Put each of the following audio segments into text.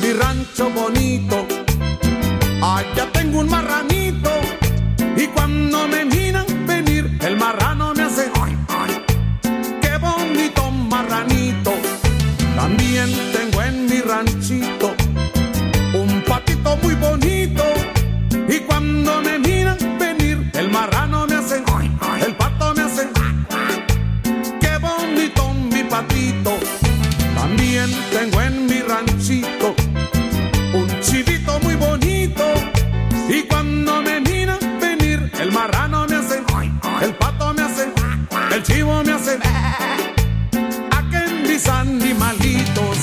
mi rancho bonito. Allá tengo un marranito y cuando me miran venir, el marrano me hace ay, ay, qué bonito marranito. También tengo en mi ranchito un patito muy bonito y cuando me miran venir, el marrano me hace ay, ay, el pato me hace qué bonito mi patito. También tengo en mi ranchito un chivito muy bonito y cuando me miran venir, el marrano me hace el pato me hace el chivo me hace aquel mis animalitos.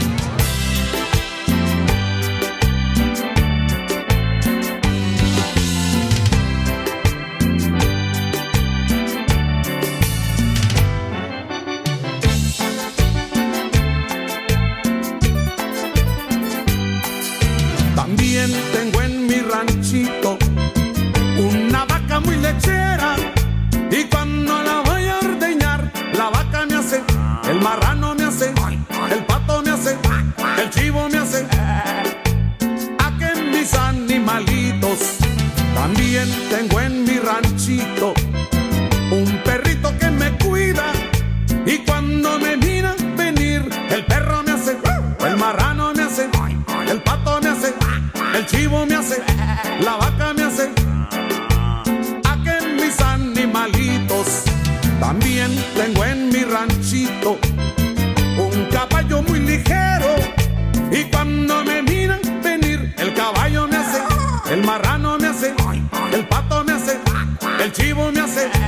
También tengo en mi ranchito una vaca muy lechera y cuando la voy a ordeñar, la vaca me hace, el marrano me hace, el pato me hace, el chivo me hace, aquel mis animalitos. También tengo en mi ranchito un perrito que me cuida y cuando me mira venir, el perro me hace, el marrano me hace, el pato me hace, el chivo me hace, la vaca me hace, aquel mis animalitos. También tengo en mi ranchito un caballo muy ligero y cuando me miran venir, el caballo me hace, el marrano me hace, el pato me hace, el chivo me hace